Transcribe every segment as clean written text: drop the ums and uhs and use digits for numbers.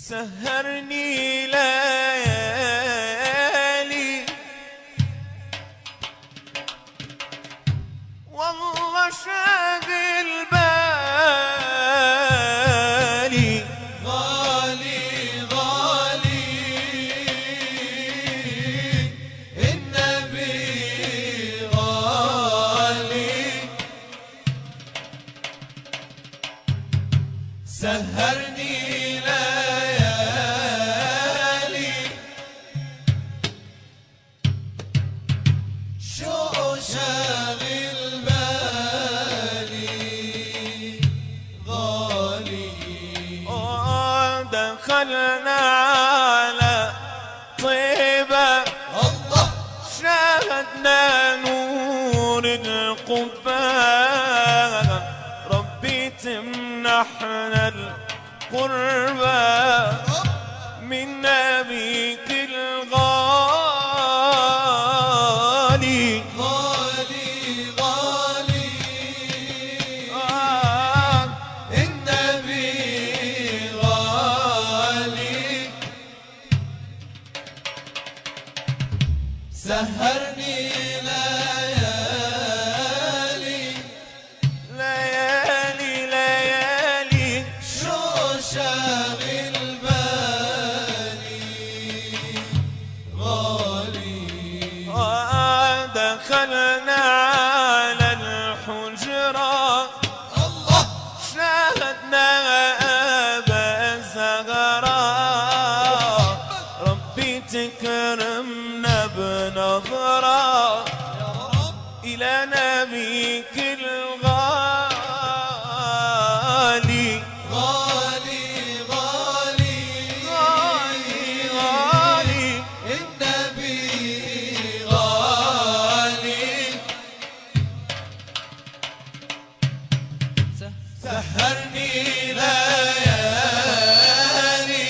سهرني ليالي والله شاغل بالي غالي غالي النبي غالي سهرني ليالي شو شاغل بالي غالي دخلنا على طيبة الله شاهدنا نور القبة ربي تمنحنا القربة من نبيك الغالي غالي غالي النبي غالي سهرني ليالي ليالي ليالي شو شاغل بالي غالي دخلنا على الحجرة الله شاهدنا أبا زهراء ربي تكرمنا بنظرة إلى نبيك الغالي غالي غالي غالي غالي النبي غالي سهرني ليالي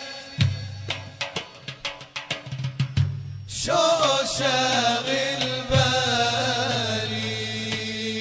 شو شاغل بالي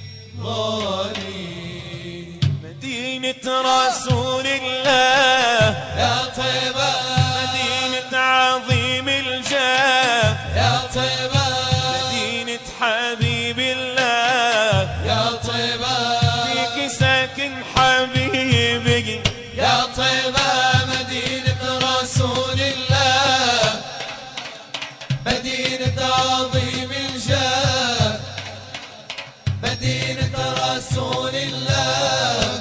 غالي مدينة رسول الله يا طيبة مدينة عظيم الجاه يا طيبة مدينة حبيب الله يا طيبة فيك ساكن حبيبي يا طيبة مدينة رسول الله مدينة عظيم الجاه مدينة رسول الله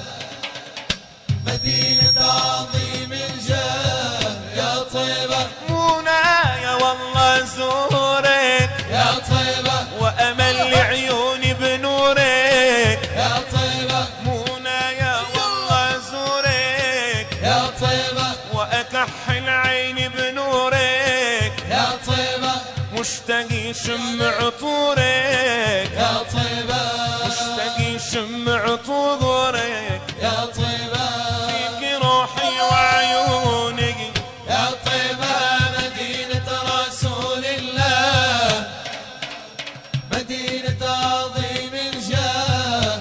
مدينة عظيم الجاه يا طيبة منايا والله زورك يا طيبة وأمل لعيوني بنورك يا طيبة منايا والله زورك يا طيبة وأكحل عيني بنورك يا طيبة مشتاق يشم عطورك يا طيبة مشتاق يشم عطورك يا طيبة فيك روحي وعيوني يا طيبة مدينة رسول الله مدينة عظيم الجاه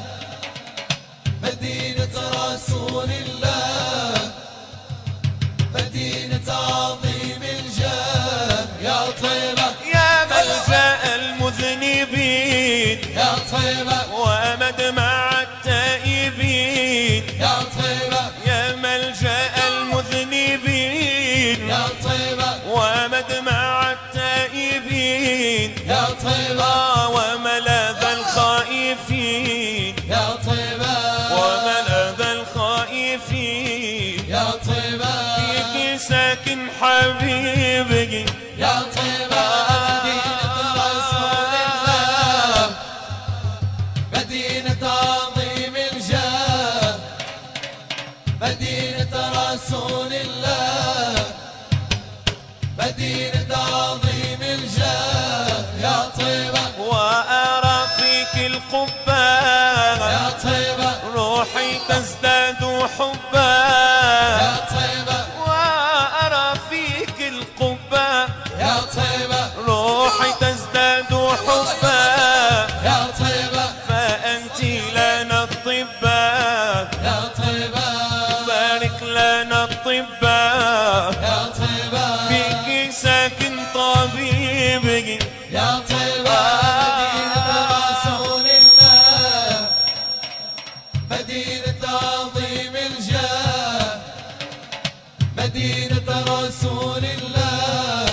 مدينة رسول الله مدينة عظيم الجاه يا طيبة يا ملجأ المذنبين يا طيبة ومدمع التائبين يا طيبة يا ملجأ المذنبين يا طيبة ومدمع التائبين يا طيبة وملاذ الخائفين يا طيبة وملاذ الخائفين يا طيبة فيك ساكن حبيبي يا طيبة مدينة رسول الله مدينة عظيم الجاه مدينة رسول الله مدينة عظيم الجاه يا طيبة وأرى فيك القبة يا طيبة روحي تزداد حبا يا طيبة وأرى فيك القبة يا طيبة روحي تزداد حبا يا طيبة فأنت لنا الطبا يا طيبة بارك لنا الطبا طبا يا طيبة فيك ساكن طبيبي يا طيبة مدينة رسول الله مدينة عظيم الجاه مدينة رسول الله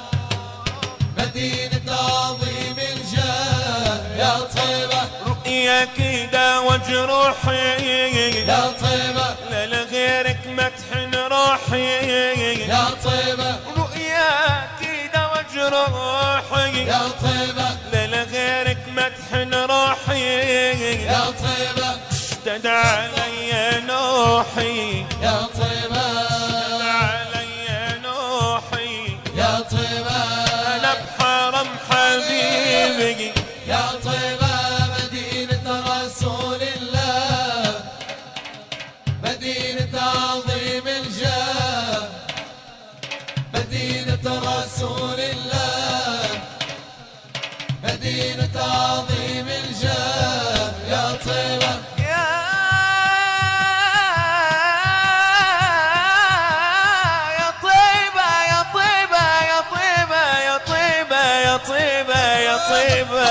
مدينة عظيم الجاه يا طيبة رؤياك دا وجروحي يا طيبة لا لغيرك مدحن روحي يا طيبة رؤياك دا وجروحي يا طيبة لا لغيرك مدحن روحي يا طيبة اشتد علي نوحي يا طيبة علي نوحي يا طيبة انا بحرم حبيبي يا طيبة مدينة رسول الله مدينة عظيم الجاه مدينة رسول الله مدينة عظيم الجاه يا طيبة يا طيبة يا طيبة يا طيبة يا طيبة يا طيبة يا طيبة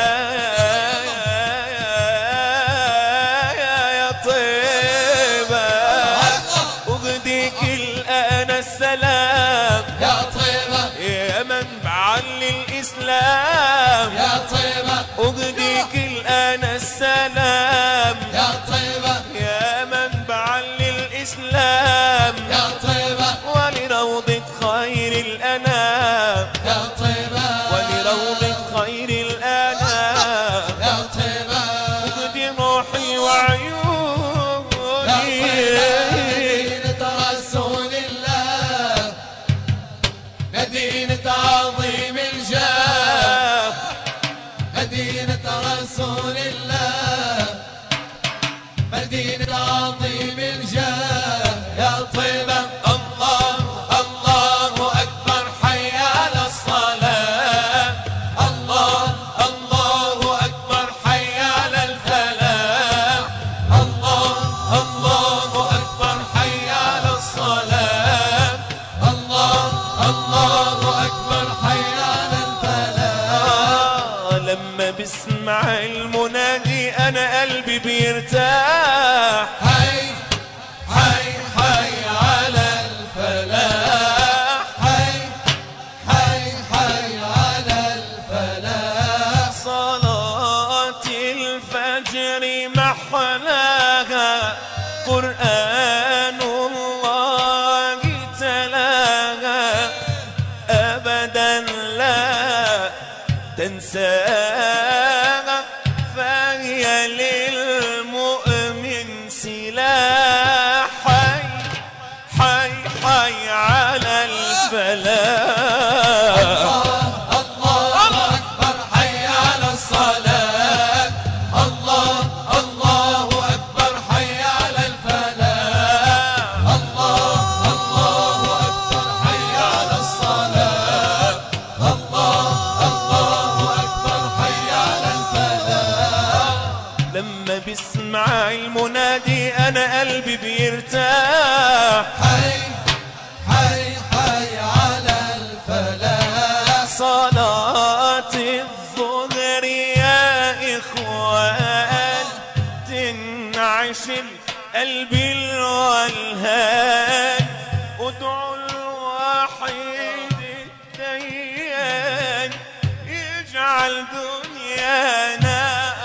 يا طيبة أغديك الآن السلام يا طيبة يا منبع للإسلام يا طيبة أغديك الآن السلام يا طيبة يا منبعا للإسلام يا طيبة ولروضة خير الأنام يا طيبة ولروضة خير الأنام يا طيبة أغدي روحي وعيوني مدينة رسول الله مدينة عظيم الجاه مدينة رسول الله مدينة عظيم الجاه يا طيبة الله الله أكبر حي على الصلاة الله الله أكبر حي على الفلاح الله الله أكبر حي على الصلاة الله الله أكبر حي على الفلاح لما بسمع المنادي أنا قلبي بيرتاح حي حي حي على الفلاح حي حي حي على الفلاح صلاة الفجر محلاها قرآن الله تلاها أبدا لا تنساها فهي للمؤمن سلاح حي حي حي على الفلاح الله أكبر حي على الصلاة الله الله أكبر حي على الفلاح الله الله أكبر حي على الصلاة الله الله أكبر حي على الفلاح لما بسمع المنادي أنا قلبي بيرتاح حي حي حي على الفلاح صلاة الظهر يا إخوان تنعش القلب الولهان ادعوا الوحيد الديان يجعل دنيانا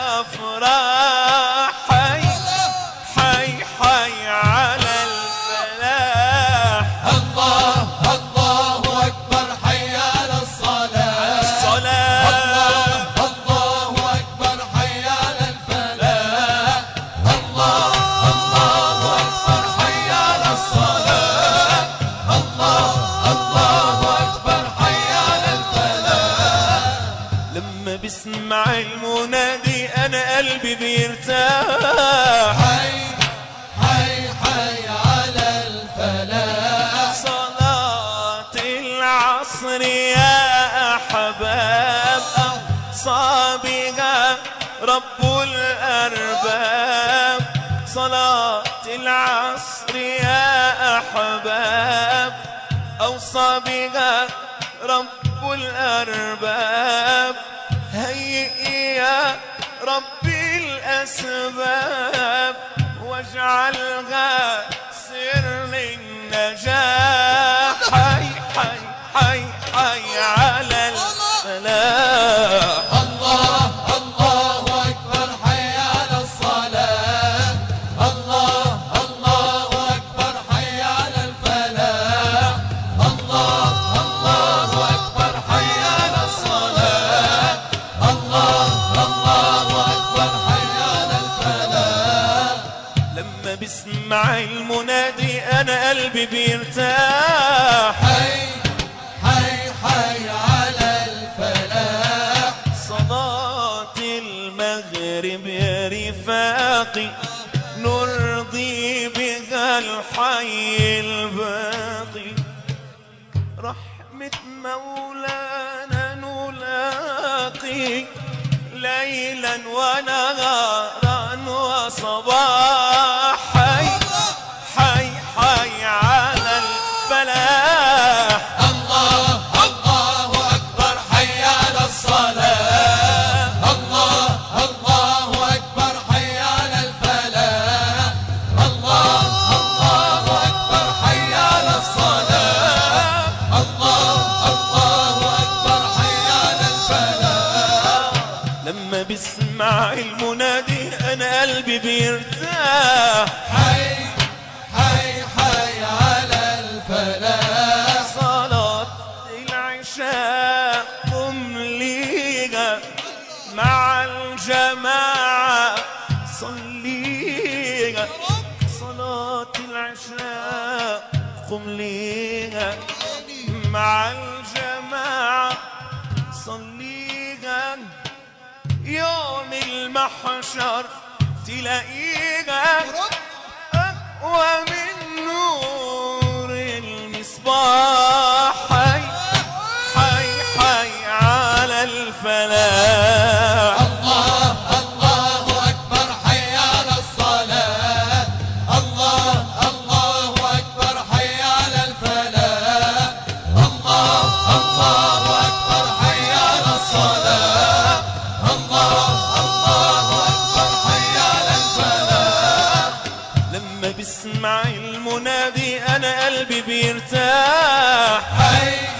أفراح حي حي حي على الفلاح الله الله أكبر حي على الصلاة الصلاة الله أكبر حي على الفلاح الله الله أكبر حي على الصلاة الله الله أكبر حي على الفلاح لما بسمع المنادي أنا قلبي بيرتاح حي حي حي على الفلاح صلاة العصر يا أحباب أوصى بها رب الأرباب صلاة العصر يا أحباب أوصى بها رب الأرباب. هيئ يا ربي الأسباب واجعلها سر النجاح. حي حي حي حي على الفلاح. الله الله أكبر حي على الصلاة. الله الله أكبر حي على الفلاح. الله الله أكبر حي على الصلاة. الله الله أكبر حي على الفلاح. لما بسمع المنادي أنا قلبي بيرتاح. حي حي حي على الفلاح. صلاة المغرب يا رفاقي نرضي بها الحي الباقي. رحمة مولانا نلاقي ليلا ونهارا وصباح. حي حي حي على الفلاح. الله الله أكبر حي على الصلاة. الله الله أكبر حي على الفلاح. الله الله أكبر حي على الصلاة. الله الله أكبر حي على الفلاح. لما بسمع المنادي أنا قلبي بيرتاح. حي حي حي على الفلاح. صلاة العشاء قم ليها مع الجماعة صليها. صلاة العشاء قم ليها مع الجماعة صليها. يوم المحشر تلاقيها أقوى من نور المصباح. حي حي حي على الفلاح. الله الله أكبر حي على الصلاة. الله الله أكبر حي على الفلاح. الله الله أكبر حي على الصلاة. الله الله أكبر حي على الفلاح. لما بسمع المنادي أنا قلبي بيرتاح. حي